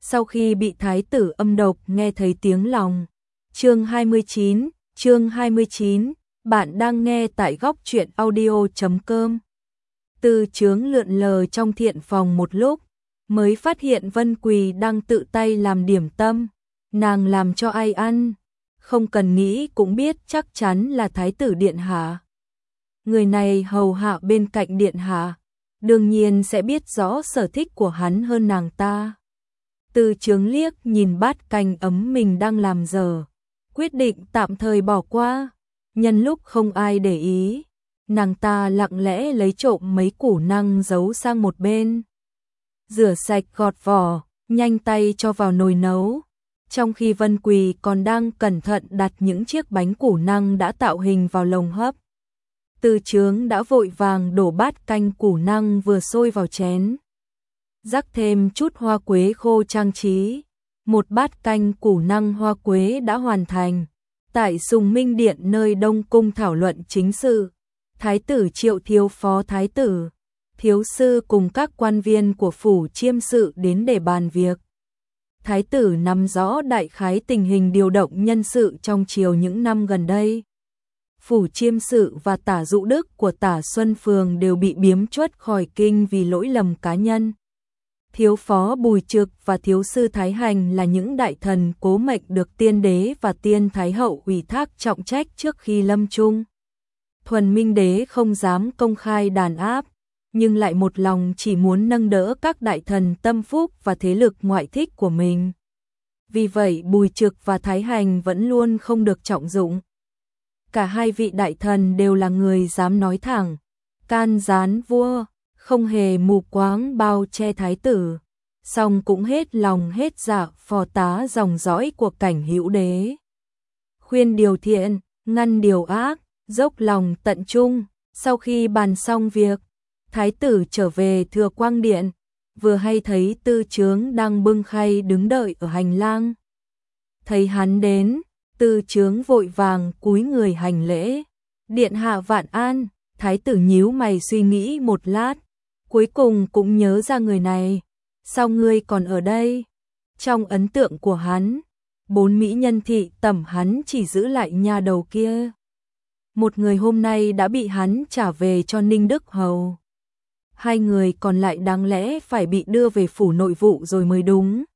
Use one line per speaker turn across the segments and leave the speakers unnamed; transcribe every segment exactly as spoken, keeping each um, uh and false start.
sau khi bị thái tử âm độc nghe thấy tiếng lòng. Chương hai mươi chín, chương hai mươi chín, bạn đang nghe tại góc truyện audio chấm com. Từ Chướng lượn lờ trong thiện phòng một lúc, mới phát hiện Vân Quỳ đang tự tay làm điểm tâm, nàng làm cho ai ăn, không cần nghĩ cũng biết chắc chắn là thái tử điện hạ. Người này hầu hạ bên cạnh điện hạ, đương nhiên sẽ biết rõ sở thích của hắn hơn nàng ta. Từ Chướng liếc nhìn bát canh ấm mình đang làm dở, quyết định tạm thời bỏ qua, nhân lúc không ai để ý, nàng ta lặng lẽ lấy trộm mấy củ năng giấu sang một bên. Rửa sạch gọt vỏ, nhanh tay cho vào nồi nấu. Trong khi Vân Quỳ còn đang cẩn thận đặt những chiếc bánh củ năng đã tạo hình vào lồng hấp, Từ Chướng đã vội vàng đổ bát canh củ năng vừa sôi vào chén, rắc thêm chút hoa quế khô trang trí. Một bát canh củ năng hoa quế đã hoàn thành. Tại Sùng Minh Điện nơi Đông Cung thảo luận chính sự, Thái tử triệu thiếu phó thái tử, thiếu sư cùng các quan viên của phủ chiêm sự đến để bàn việc. Thái tử nắm rõ đại khái tình hình điều động nhân sự trong triều những năm gần đây. Phủ chiêm sự và tả dụ đức của tả Xuân Phường đều bị biếm truất khỏi kinh vì lỗi lầm cá nhân. Thiếu phó Bùi Trực và thiếu sư Thái Hành là những đại thần cố mệnh được tiên đế và tiên thái hậu ủy thác trọng trách trước khi lâm chung. Thuần Minh đế không dám công khai đàn áp, nhưng lại một lòng chỉ muốn nâng đỡ các đại thần tâm phúc và thế lực ngoại thích của mình. Vì vậy Bùi Trực và Thái Hành vẫn luôn không được trọng dụng. Cả hai vị đại thần đều là người dám nói thẳng, can gián vua, không hề mù quáng bao che thái tử, song cũng hết lòng hết dạ phò tá dòng dõi của Cảnh Hữu đế. Khuyên điều thiện, ngăn điều ác, dốc lòng tận trung. Sau khi bàn xong việc, thái tử trở về Thừa Quang Điện, vừa hay thấy Từ Chướng đang bưng khay đứng đợi ở hành lang. Thấy hắn đến, Từ Chướng vội vàng cúi người hành lễ. Điện hạ vạn an. Thái tử nhíu mày suy nghĩ một lát, cuối cùng cũng nhớ ra người này. Sao ngươi còn ở đây? Trong ấn tượng của hắn, bốn mỹ nhân thị tẩm hắn chỉ giữ lại nha đầu kia. Một người hôm nay đã bị hắn trả về cho Ninh Đức Hầu. Hai người còn lại đáng lẽ phải bị đưa về phủ nội vụ rồi mới đúng.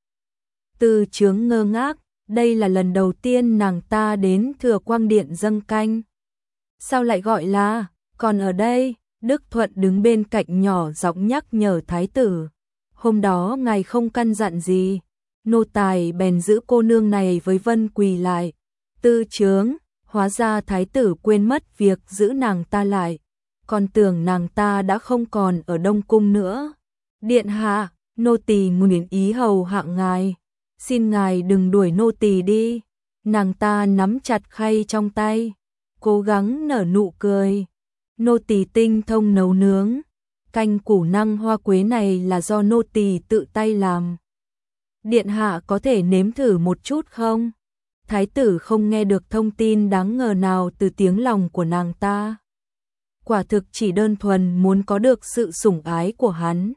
Từ Chướng ngơ ngác, đây là lần đầu tiên nàng ta đến Thừa Quang Điện dâng canh. Sao lại gọi là còn ở đây? Đức Thuận đứng bên cạnh nhỏ giọng nhắc nhở thái tử. Hôm đó ngài không căn dặn gì, nô tài bèn giữ cô nương này với Vân Quỳ lại. Từ Chướng, hóa ra thái tử quên mất việc giữ nàng ta lại, còn tưởng nàng ta đã không còn ở Đông Cung nữa. Điện hạ, nô tỳ nguyện ý hầu hạ ngài, xin ngài đừng đuổi nô tỳ đi. Nàng ta nắm chặt khay trong tay, cố gắng nở nụ cười. Nô tỳ tinh thông nấu nướng, canh củ năng hoa quế này là do nô tỳ tự tay làm. Điện hạ có thể nếm thử một chút không? Thái tử không nghe được thông tin đáng ngờ nào từ tiếng lòng của nàng ta. Quả thực chỉ đơn thuần muốn có được sự sủng ái của hắn.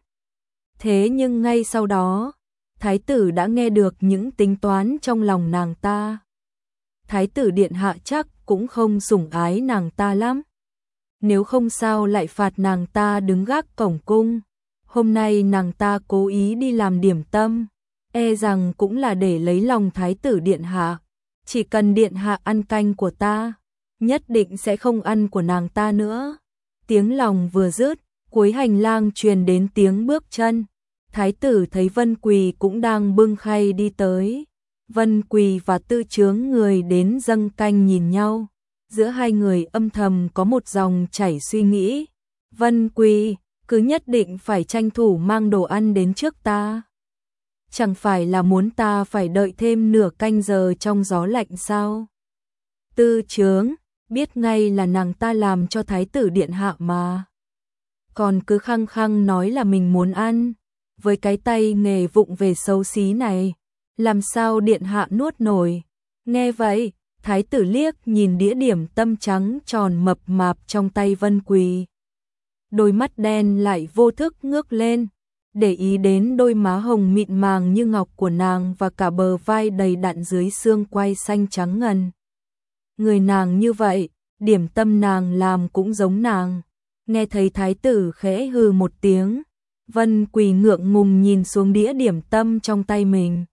Thế nhưng ngay sau đó, thái tử đã nghe được những tính toán trong lòng nàng ta. Thái tử điện hạ chắc cũng không sủng ái nàng ta lắm. Nếu không sao lại phạt nàng ta đứng gác cổng cung. Hôm nay nàng ta cố ý đi làm điểm tâm, e rằng cũng là để lấy lòng thái tử điện hạ. Chỉ cần điện hạ ăn canh của ta, nhất định sẽ không ăn của nàng ta nữa. Tiếng lòng vừa dứt, cuối hành lang truyền đến tiếng bước chân. Thái tử thấy Vân Quỳ cũng đang bưng khay đi tới. Vân Quỳ và Từ Chướng người đến dâng canh nhìn nhau. Giữa hai người âm thầm có một dòng chảy suy nghĩ. Vân Quỳ, cứ nhất định phải tranh thủ mang đồ ăn đến trước ta. Chẳng phải là muốn ta phải đợi thêm nửa canh giờ trong gió lạnh sao? Từ Chướng, biết ngay là nàng ta làm cho thái tử điện hạ mà. Còn cứ khăng khăng nói là mình muốn ăn. Với cái tay nghề vụng về xấu xí này, làm sao điện hạ nuốt nổi? Nghe vậy, thái tử liếc nhìn đĩa điểm tâm trắng tròn mập mạp trong tay Vân Quỳ. Đôi mắt đen lại vô thức ngước lên, để ý đến đôi má hồng mịn màng như ngọc của nàng và cả bờ vai đầy đặn dưới xương quai xanh trắng ngần. Người nàng như vậy, điểm tâm nàng làm cũng giống nàng. Nghe thấy thái tử khẽ hừ một tiếng, Vân Quỳ ngượng ngùng nhìn xuống đĩa điểm tâm trong tay mình.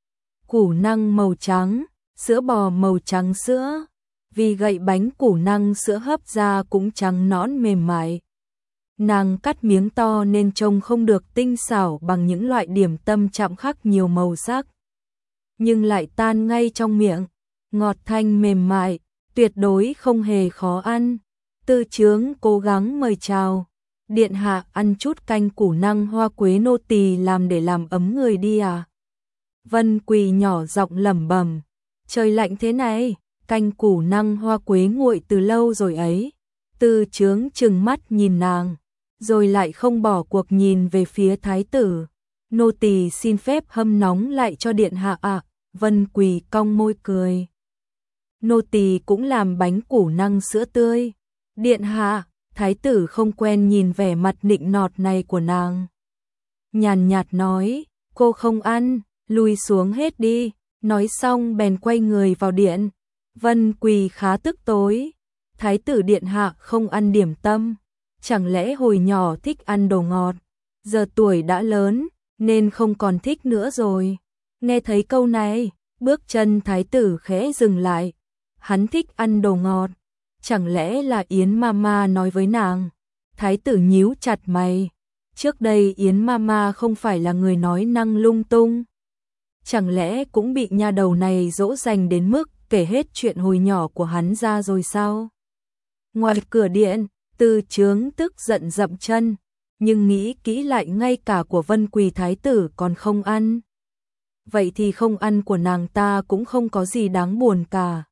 Củ năng màu trắng, sữa bò màu trắng sữa, vì gậy bánh củ năng sữa hấp ra cũng trắng nõn mềm mại. Nàng cắt miếng to nên trông không được tinh xảo bằng những loại điểm tâm chạm khắc nhiều màu sắc, nhưng lại tan ngay trong miệng, ngọt thanh mềm mại, tuyệt đối không hề khó ăn. Tư Chướng cố gắng mời chào, điện hạ ăn chút canh củ năng hoa quế nô tỳ làm để làm ấm người đi à. Vân Quỳ nhỏ giọng lẩm bẩm, trời lạnh thế này, canh củ năng hoa quế nguội từ lâu rồi ấy. Tư Chướng trừng mắt nhìn nàng, rồi lại không bỏ cuộc nhìn về phía thái tử. Nô tỳ xin phép hâm nóng lại cho điện hạ ạ. À. Vân Quỳ cong môi cười. Nô tỳ cũng làm bánh củ năng sữa tươi. Điện hạ, thái tử không quen nhìn vẻ mặt nịnh nọt này của nàng. Nhàn nhạt nói, cô không ăn, lui xuống hết đi. Nói xong bèn quay người vào điện. Vân Quỳ khá tức tối. Thái tử điện hạ không ăn điểm tâm. Chẳng lẽ hồi nhỏ thích ăn đồ ngọt, giờ tuổi đã lớn nên không còn thích nữa rồi. Nghe thấy câu này, bước chân thái tử khẽ dừng lại. Hắn thích ăn đồ ngọt, chẳng lẽ là Yến Mama nói với nàng? Thái tử nhíu chặt mày. Trước đây Yến Mama không phải là người nói năng lung tung. Chẳng lẽ cũng bị nha đầu này dỗ dành đến mức kể hết chuyện hồi nhỏ của hắn ra rồi sao? Ngoài cửa điện, Tư Chướng tức giận dậm chân, nhưng nghĩ kỹ lại ngay cả của Vân Quỳ thái tử còn không ăn. Vậy thì không ăn của nàng ta cũng không có gì đáng buồn cả.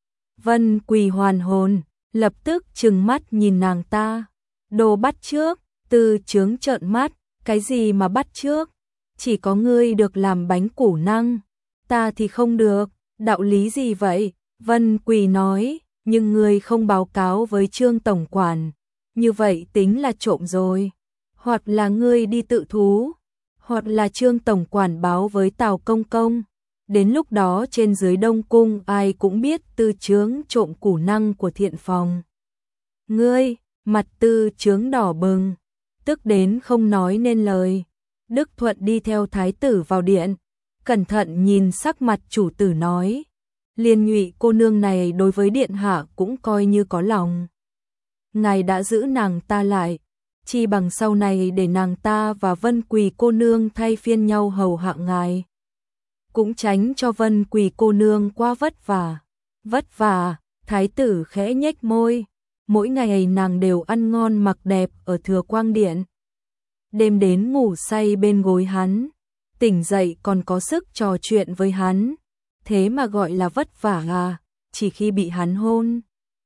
Vân Quỳ hoàn hồn, lập tức trừng mắt nhìn nàng ta. Đồ bắt chước. Tư Chướng trợn mắt, cái gì mà bắt chước? Chỉ có ngươi được làm bánh củ năng, ta thì không được, đạo lý gì vậy? Vân Quỳ nói, nhưng ngươi không báo cáo với Trương tổng quản, như vậy tính là trộm rồi. Hoặc là ngươi đi tự thú, hoặc là Trương tổng quản báo với Tào công công. Đến lúc đó trên dưới Đông cung ai cũng biết Tư Chướng trộm củ năng của Thiện phòng. Ngươi, mặt Tư Chướng đỏ bừng, tức đến không nói nên lời. Đức Thuận đi theo thái tử vào điện, cẩn thận nhìn sắc mặt chủ tử nói, Liên Nhụy cô nương này đối với điện hạ cũng coi như có lòng. Ngài đã giữ nàng ta lại, chi bằng sau này để nàng ta và Vân Quỳ cô nương thay phiên nhau hầu hạ ngài. Cũng tránh cho Vân Quỳ cô nương quá vất vả. Vất vả, thái tử khẽ nhếch môi, mỗi ngày nàng đều ăn ngon mặc đẹp ở Thừa Quang điện. Đêm đến ngủ say bên gối hắn, tỉnh dậy còn có sức trò chuyện với hắn. Thế mà gọi là vất vả à, chỉ khi bị hắn hôn,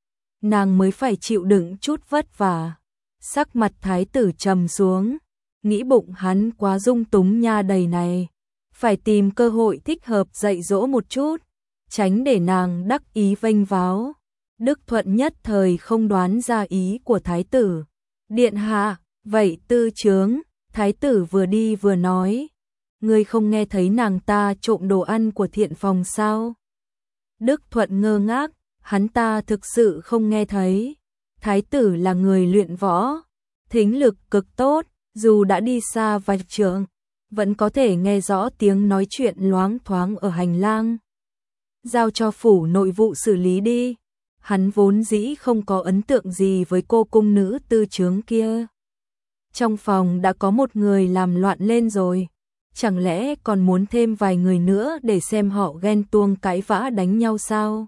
nàng mới phải chịu đựng chút vất vả. Sắc mặt thái tử trầm xuống, nghĩ bụng hắn quá dung túng nha đầy này, phải tìm cơ hội thích hợp dạy dỗ một chút, tránh để nàng đắc ý vênh váo. Đức Thuận nhất thời không đoán ra ý của thái tử. Điện hạ, vậy Tư Chướng, thái tử vừa đi vừa nói, ngươi không nghe thấy nàng ta trộm đồ ăn của Thiện phòng sao? Đức Thuận ngơ ngác, hắn ta thực sự không nghe thấy. Thái tử là người luyện võ, thính lực cực tốt, dù đã đi xa vài trượng, vẫn có thể nghe rõ tiếng nói chuyện loáng thoáng ở hành lang. Giao cho phủ nội vụ xử lý đi. Hắn vốn dĩ không có ấn tượng gì với cô cung nữ Tư Chướng kia. Trong phòng đã có một người làm loạn lên rồi, chẳng lẽ còn muốn thêm vài người nữa để xem họ ghen tuông cãi vã đánh nhau sao?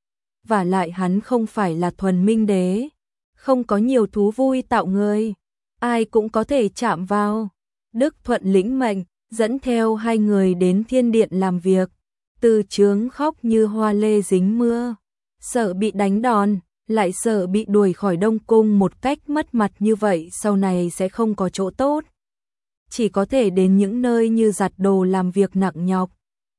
Và lại hắn không phải là thuần minh đế, không có nhiều thú vui tạo người, ai cũng có thể chạm vào. Đức Thuận lĩnh mệnh, dẫn theo hai người đến thiên điện làm việc. Tư Chướng khóc như hoa lê dính mưa, sợ bị đánh đòn, lại sợ bị đuổi khỏi Đông cung một cách mất mặt như vậy sau này sẽ không có chỗ tốt. Chỉ có thể đến những nơi như giặt đồ làm việc nặng nhọc.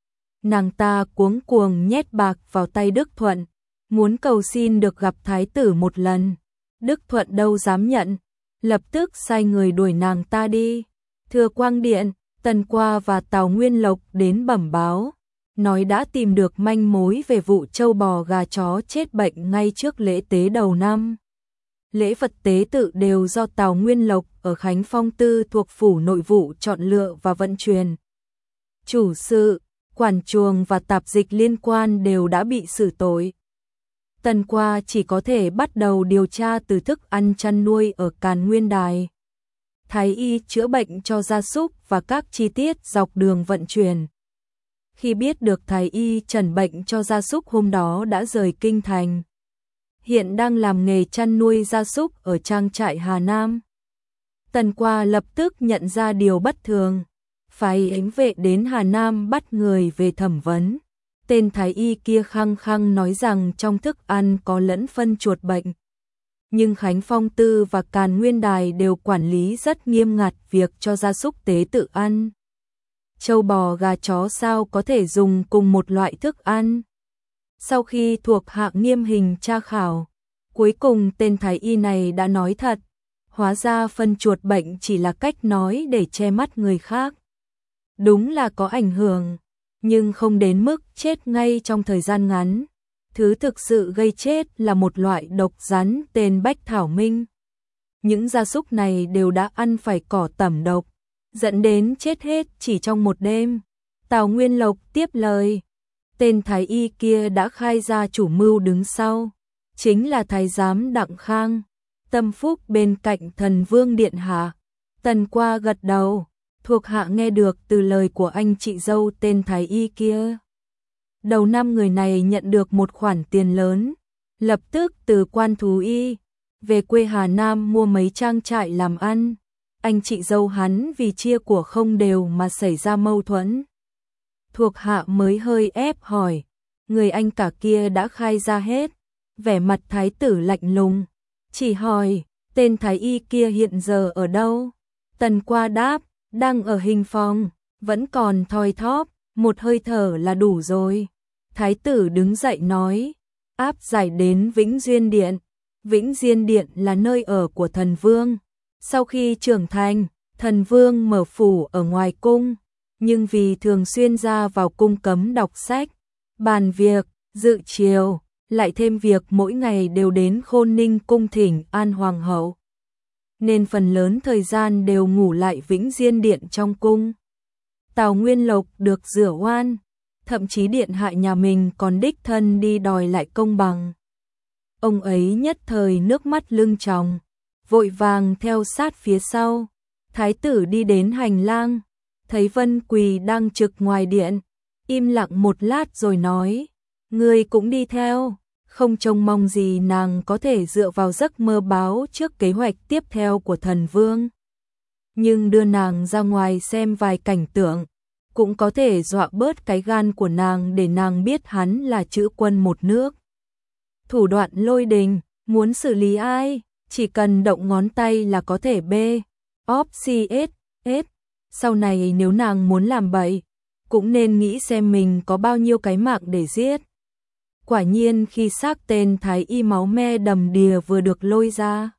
Nàng ta cuống cuồng nhét bạc vào tay Đức Thuận, muốn cầu xin được gặp thái tử một lần. Đức Thuận đâu dám nhận, lập tức sai người đuổi nàng ta đi. Thừa Quang Điện, Tần Qua và Tào Nguyên Lộc đến bẩm báo, nói đã tìm được manh mối về vụ trâu bò gà chó chết bệnh ngay trước lễ tế đầu năm. Lễ vật tế tự đều do Tào Nguyên Lộc ở Khánh Phong Tư thuộc phủ nội vụ chọn lựa và vận chuyển. Chủ sự, quản chuồng và tạp dịch liên quan đều đã bị xử tội. Tần Qua chỉ có thể bắt đầu điều tra từ thức ăn chăn nuôi ở Càn Nguyên Đài. Thái y chữa bệnh cho gia súc và các chi tiết dọc đường vận chuyển. Khi biết được thái y trần bệnh cho gia súc hôm đó đã rời kinh thành, hiện đang làm nghề chăn nuôi gia súc ở trang trại Hà Nam. Tần Qua lập tức nhận ra điều bất thường, phái ánh vệ đến Hà Nam bắt người về thẩm vấn. Tên thái y kia khăng khăng nói rằng trong thức ăn có lẫn phân chuột bệnh. Nhưng Khánh Phong Tư và Càn Nguyên Đài đều quản lý rất nghiêm ngặt việc cho gia súc tế tự ăn. Trâu bò gà chó sao có thể dùng cùng một loại thức ăn? Sau khi thuộc hạ nghiêm hình tra khảo, cuối cùng tên thái y này đã nói thật, hóa ra phân chuột bệnh chỉ là cách nói để che mắt người khác. Đúng là có ảnh hưởng, nhưng không đến mức chết ngay trong thời gian ngắn. Thứ thực sự gây chết là một loại độc rắn tên Bách Thảo Minh. Những gia súc này đều đã ăn phải cỏ tẩm độc, dẫn đến chết hết chỉ trong một đêm. Tào Nguyên Lộc tiếp lời, tên thái y kia đã khai ra chủ mưu đứng sau, chính là thái giám Đặng Khang, tâm phúc bên cạnh thần vương điện hạ. Tần Qua gật đầu, thuộc hạ nghe được từ lời của anh chị dâu tên thái y kia. Đầu năm người này nhận được một khoản tiền lớn, lập tức từ quan thú y về quê Hà Nam mua mấy trang trại làm ăn. Anh chị dâu hắn vì chia của không đều mà xảy ra mâu thuẫn. Thuộc hạ mới hơi ép hỏi, người anh cả kia đã khai ra hết. Vẻ mặt thái tử lạnh lùng, chỉ hỏi, tên thái y kia hiện giờ ở đâu? Tần Qua đáp, đang ở hình phòng, vẫn còn thoi thóp, một hơi thở là đủ rồi. Thái tử đứng dậy nói, áp giải đến Vĩnh Duyên Điện. Vĩnh Duyên Điện là nơi ở của thần vương. Sau khi trưởng thành, thần vương mở phủ ở ngoài cung, nhưng vì thường xuyên ra vào cung cấm đọc sách, bàn việc, dự triều, lại thêm việc mỗi ngày đều đến Khôn Ninh cung thỉnh an hoàng hậu, nên phần lớn thời gian đều ngủ lại Vĩnh Diên Điện trong cung. Tào Nguyên Lộc được rửa oan, thậm chí điện hạ nhà mình còn đích thân đi đòi lại công bằng. Ông ấy nhất thời nước mắt lưng tròng, vội vàng theo sát phía sau. Thái tử đi đến hành lang, thấy Vân Quỳ đang trực ngoài điện, im lặng một lát rồi nói, ngươi cũng đi theo, không trông mong gì nàng có thể dựa vào giấc mơ báo trước kế hoạch tiếp theo của thần vương. Nhưng đưa nàng ra ngoài xem vài cảnh tượng, cũng có thể dọa bớt cái gan của nàng để nàng biết hắn là chữ quân một nước. Thủ đoạn lôi đình, muốn xử lý ai, chỉ cần động ngón tay là có thể bê, óp xi ết, ết. Sau này nếu nàng muốn làm bậy, cũng nên nghĩ xem mình có bao nhiêu cái mạng để giết. Quả nhiên khi xác tên thái y máu me đầm đìa vừa được lôi ra,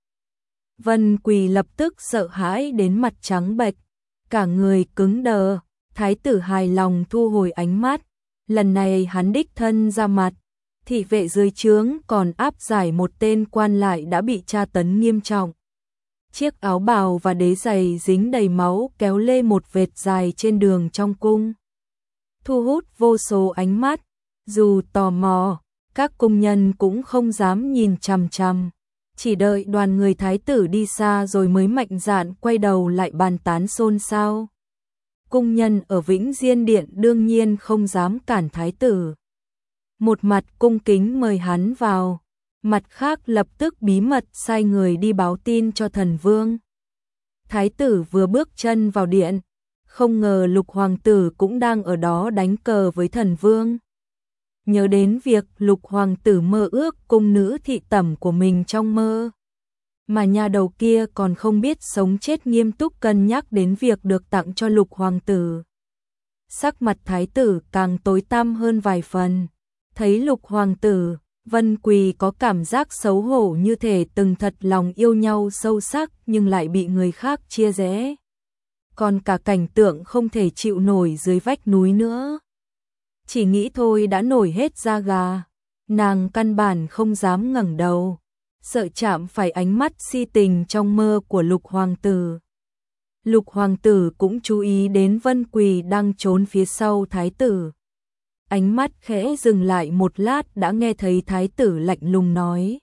Vân Quỳ lập tức sợ hãi đến mặt trắng bệch, cả người cứng đờ. Thái tử hài lòng thu hồi ánh mắt, lần này hắn đích thân ra mặt. Thị vệ dưới trướng còn áp giải một tên quan lại đã bị tra tấn nghiêm trọng. Chiếc áo bào và đế giày dính đầy máu kéo lê một vệt dài trên đường trong cung, thu hút vô số ánh mắt. Dù tò mò, các cung nhân cũng không dám nhìn chằm chằm, chỉ đợi đoàn người thái tử đi xa rồi mới mạnh dạn quay đầu lại bàn tán xôn xao. Cung nhân ở Vĩnh Diên Điện đương nhiên không dám cản thái tử. Một mặt cung kính mời hắn vào, mặt khác lập tức bí mật sai người đi báo tin cho thần vương. Thái tử vừa bước chân vào điện, không ngờ Lục hoàng tử cũng đang ở đó đánh cờ với thần vương. Nhớ đến việc Lục hoàng tử mơ ước cung nữ thị tẩm của mình trong mơ, mà nhà đầu kia còn không biết sống chết nghiêm túc cân nhắc đến việc được tặng cho Lục hoàng tử. Sắc mặt thái tử càng tối tăm hơn vài phần. Thấy Lục hoàng tử, Vân Quỳ có cảm giác xấu hổ như thể từng thật lòng yêu nhau sâu sắc nhưng lại bị người khác chia rẽ. còn cả cảnh tượng không thể chịu nổi dưới vách núi nữa. Chỉ nghĩ thôi đã nổi hết da gà, nàng căn bản không dám ngẩng đầu, sợ chạm phải ánh mắt si tình trong mơ của Lục hoàng tử. Lục hoàng tử cũng chú ý đến Vân Quỳ đang trốn phía sau thái tử. Ánh mắt khẽ dừng lại một lát đã nghe thấy thái tử lạnh lùng nói: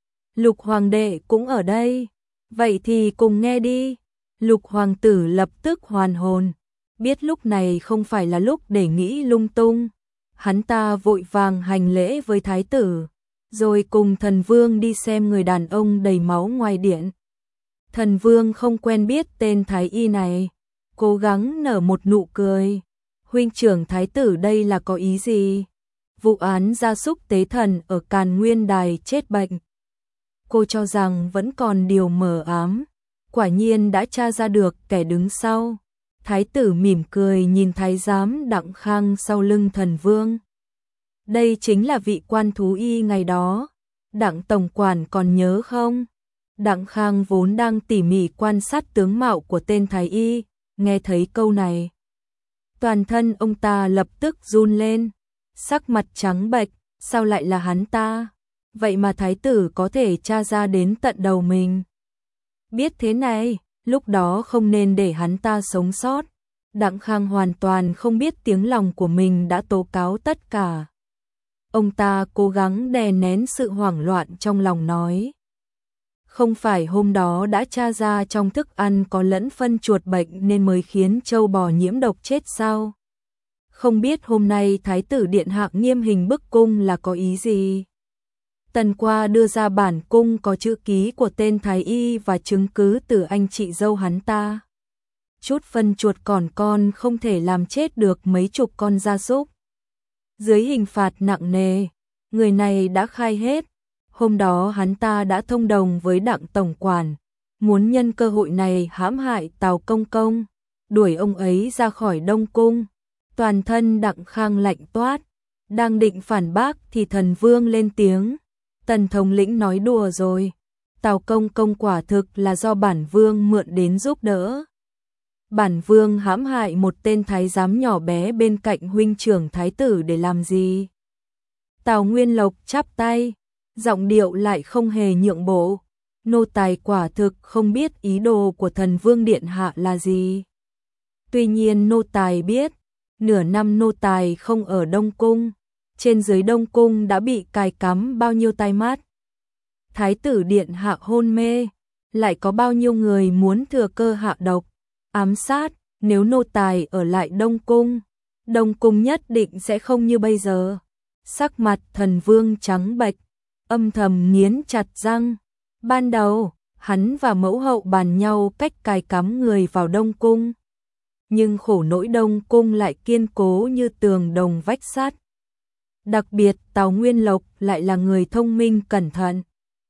Lục hoàng đệ cũng ở đây, vậy thì cùng nghe đi. Lục hoàng tử lập tức hoàn hồn, biết lúc này không phải là lúc để nghĩ lung tung. Hắn ta vội vàng hành lễ với thái tử, rồi cùng thần vương đi xem người đàn ông đầy máu ngoài điện. Thần vương không quen biết tên thái y này, cố gắng nở một nụ cười. Huynh trưởng thái tử đây là có ý gì? Vụ án gia súc tế thần ở Càn Nguyên Đài chết bệnh. Cô cho rằng vẫn còn điều mờ ám, quả nhiên đã tra ra được kẻ đứng sau. Thái tử mỉm cười nhìn thái giám Đặng Khang sau lưng thần vương. Đây chính là vị quan thú y ngày đó, Đặng tổng quản còn nhớ không? Đặng Khang vốn đang tỉ mỉ quan sát tướng mạo của tên thái y, nghe thấy câu này, toàn thân ông ta lập tức run lên, sắc mặt trắng bệch, sao lại là hắn ta? Vậy mà thái tử có thể tra ra đến tận đầu mình. Biết thế này, lúc đó không nên để hắn ta sống sót. Đặng Khang hoàn toàn không biết tiếng lòng của mình đã tố cáo tất cả. Ông ta cố gắng đè nén sự hoảng loạn trong lòng nói: Không phải hôm đó đã tra ra trong thức ăn có lẫn phân chuột bệnh nên mới khiến trâu bò nhiễm độc chết sao? Không biết hôm nay thái tử điện hạ nghiêm hình bức cung là có ý gì? Tần Qua đưa ra bản cung có chữ ký của tên thái y và chứng cứ từ anh chị dâu hắn ta. Chút phân chuột còn con không thể làm chết được mấy chục con gia súc. Dưới hình phạt nặng nề, người này đã khai hết. Hôm đó hắn ta đã thông đồng với Đặng tổng quản, muốn nhân cơ hội này hãm hại Tào công công, đuổi ông ấy ra khỏi Đông cung. Toàn thân Đặng Khang lạnh toát, đang định phản bác thì thần vương lên tiếng: Tần thống lĩnh nói đùa rồi, Tào công công quả thực là do bản vương mượn đến giúp đỡ. Bản vương hãm hại một tên thái giám nhỏ bé bên cạnh huynh trưởng thái tử để làm gì? Tào Nguyên Lộc chắp tay, giọng điệu lại không hề nhượng bộ. Nô tài quả thực không biết ý đồ của thần vương điện hạ là gì. Tuy nhiên nô tài biết, nửa năm nô tài không ở Đông cung, trên dưới Đông cung đã bị cài cắm bao nhiêu tai mắt. Thái tử điện hạ hôn mê, lại có bao nhiêu người muốn thừa cơ hạ độc, ám sát. Nếu nô tài ở lại Đông cung, Đông cung nhất định sẽ không như bây giờ. Sắc mặt thần vương trắng bệch, âm thầm nghiến chặt răng. Ban đầu, hắn và mẫu hậu bàn nhau cách cài cắm người vào Đông cung. Nhưng khổ nỗi Đông cung lại kiên cố như tường đồng vách sắt. Đặc biệt Tào Nguyên Lộc lại là người thông minh cẩn thận,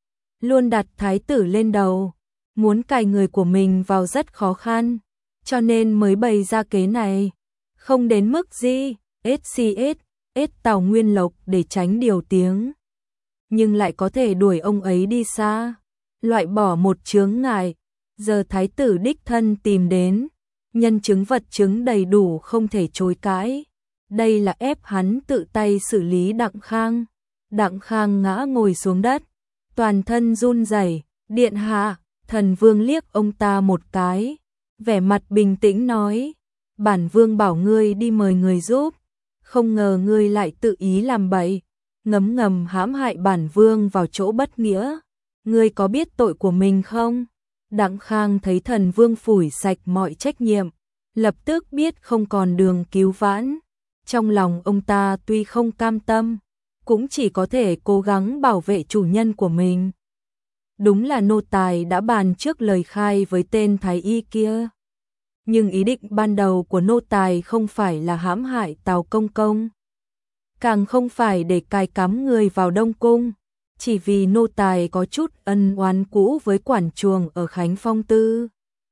luôn đặt thái tử lên đầu, muốn cài người của mình vào rất khó khăn, cho nên mới bày ra kế này. Không đến mức gì, ét xê ét, ét Tào Nguyên Lộc để tránh điều tiếng, nhưng lại có thể đuổi ông ấy đi xa, loại bỏ một chướng ngại. Giờ thái tử đích thân tìm đến, nhân chứng vật chứng đầy đủ không thể chối cãi. Đây là ép hắn tự tay xử lý Đặng Khang. Đặng Khang ngã ngồi xuống đất, toàn thân run rẩy. Điện hạ, thần vương liếc ông ta một cái, vẻ mặt bình tĩnh nói: bản vương bảo ngươi đi mời người giúp, không ngờ ngươi lại tự ý làm bậy, ngấm ngầm hãm hại bản vương vào chỗ bất nghĩa. Ngươi có biết tội của mình không? Đặng Khang thấy thần vương phủi sạch mọi trách nhiệm, lập tức biết không còn đường cứu vãn. Trong lòng ông ta tuy không cam tâm, cũng chỉ có thể cố gắng bảo vệ chủ nhân của mình. Đúng là nô tài đã bàn trước lời khai với tên thái y kia. Nhưng ý định ban đầu của nô tài không phải là hãm hại Tào công công, càng không phải để cài cắm người vào Đông cung, chỉ vì nô tài có chút ân oán cũ với quản chuồng ở Khánh Phong Tư.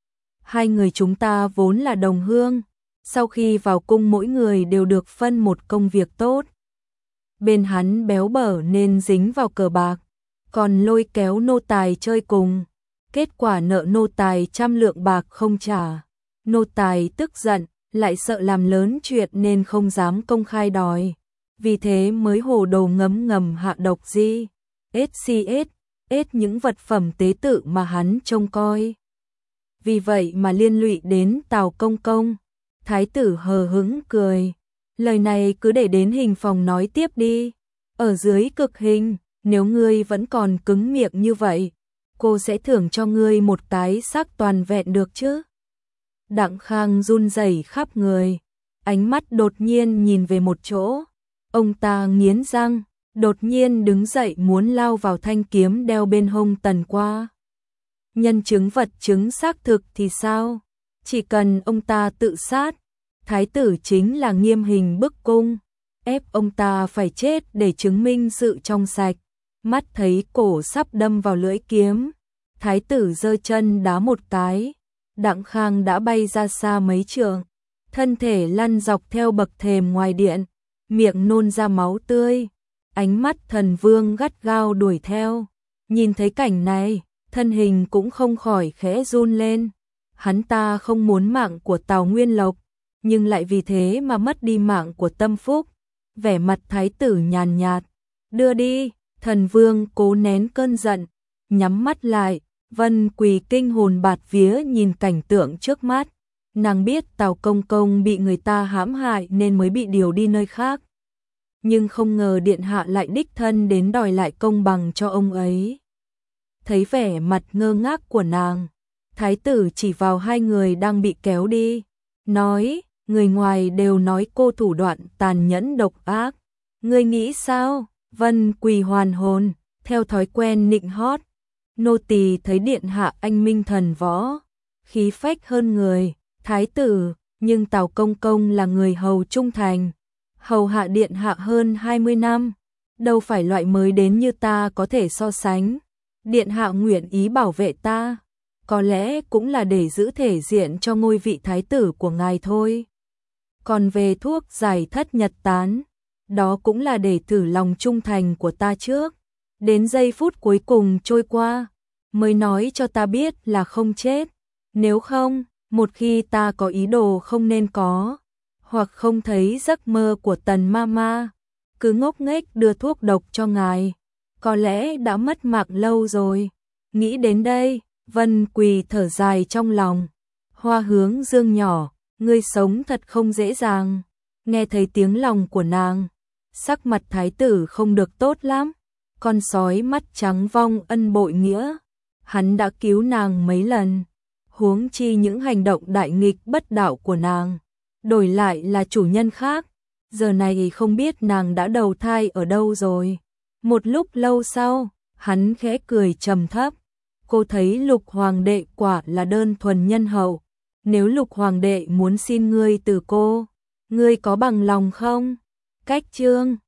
Hai người chúng ta vốn là đồng hương, sau khi vào cung mỗi người đều được phân một công việc tốt. Bên hắn béo bở nên dính vào cờ bạc, còn lôi kéo nô tài chơi cùng, kết quả nợ nô tài trăm lượng bạc không trả. Nô tài tức giận, lại sợ làm lớn chuyện nên không dám công khai đòi. Vì thế mới hồ đồ ngấm ngầm hạ độc di, ét xê ét, ết những vật phẩm tế tự mà hắn trông coi. Vì vậy mà liên lụy đến Tào Công Công. Thái tử hờ hững cười. Lời này cứ để đến hình phòng nói tiếp đi. Ở dưới cực hình, nếu ngươi vẫn còn cứng miệng như vậy, cô sẽ thưởng cho ngươi một cái xác toàn vẹn được chứ. Đặng Khang run rẩy khắp người, ánh mắt đột nhiên nhìn về một chỗ. Ông ta nghiến răng, đột nhiên đứng dậy muốn lao vào thanh kiếm đeo bên hông Tần Qua. Nhân chứng vật chứng xác thực thì sao? Chỉ cần ông ta tự sát, thái tử chính là nghiêm hình bức cung, ép ông ta phải chết để chứng minh sự trong sạch. Mắt thấy cổ sắp đâm vào lưỡi kiếm, thái tử giơ chân đá một cái, Đặng Khang đã bay ra xa mấy trượng, thân thể lăn dọc theo bậc thềm ngoài điện, miệng nôn ra máu tươi. Ánh mắt thần vương gắt gao đuổi theo, nhìn thấy cảnh này, thân hình cũng không khỏi khẽ run lên. Hắn ta không muốn mạng của Tào Nguyên Lộc, nhưng lại vì thế mà mất đi mạng của Tâm Phúc. Vẻ mặt thái tử nhàn nhạt, đưa đi. Thần vương cố nén cơn giận, nhắm mắt lại. Vân Quỳ kinh hồn bạt vía nhìn cảnh tượng trước mắt. Nàng biết Tào Công Công bị người ta hãm hại nên mới bị điều đi nơi khác, nhưng không ngờ điện hạ lại đích thân đến đòi lại công bằng cho ông ấy. Thấy vẻ mặt ngơ ngác của nàng, thái tử chỉ vào hai người đang bị kéo đi, nói, người ngoài đều nói cô thủ đoạn tàn nhẫn độc ác. Ngươi nghĩ sao? Vân Quỳ hoàn hồn, theo thói quen nịnh hót. Nô tỳ thấy điện hạ anh minh thần võ, khí phách hơn người, thái tử, nhưng Tào Công Công là người hầu trung thành, hầu hạ điện hạ hơn hai mươi năm, đâu phải loại mới đến như ta có thể so sánh. Điện hạ nguyện ý bảo vệ ta, có lẽ cũng là để giữ thể diện cho ngôi vị thái tử của ngài thôi. Còn về thuốc giải thất nhật tán, đó cũng là để thử lòng trung thành của ta trước. Đến giây phút cuối cùng trôi qua, mới nói cho ta biết là không chết. Nếu không, một khi ta có ý đồ không nên có, hoặc không thấy giấc mơ của Tần Mama, cứ ngốc nghếch đưa thuốc độc cho ngài, có lẽ đã mất mạng lâu rồi. Nghĩ đến đây, Vân Quỳ thở dài trong lòng. Hoa Hướng Dương nhỏ, ngươi sống thật không dễ dàng. Nghe thấy tiếng lòng của nàng, sắc mặt thái tử không được tốt lắm. Con sói mắt trắng vong ân bội nghĩa, hắn đã cứu nàng mấy lần, huống chi những hành động đại nghịch bất đạo của nàng, đổi lại là chủ nhân khác, giờ này không biết nàng đã đầu thai ở đâu rồi. Một lúc lâu sau, hắn khẽ cười trầm thấp, cô thấy Lục Hoàng đệ quả là đơn thuần nhân hậu, nếu Lục Hoàng đệ muốn xin ngươi từ cô, ngươi có bằng lòng không? Cách chương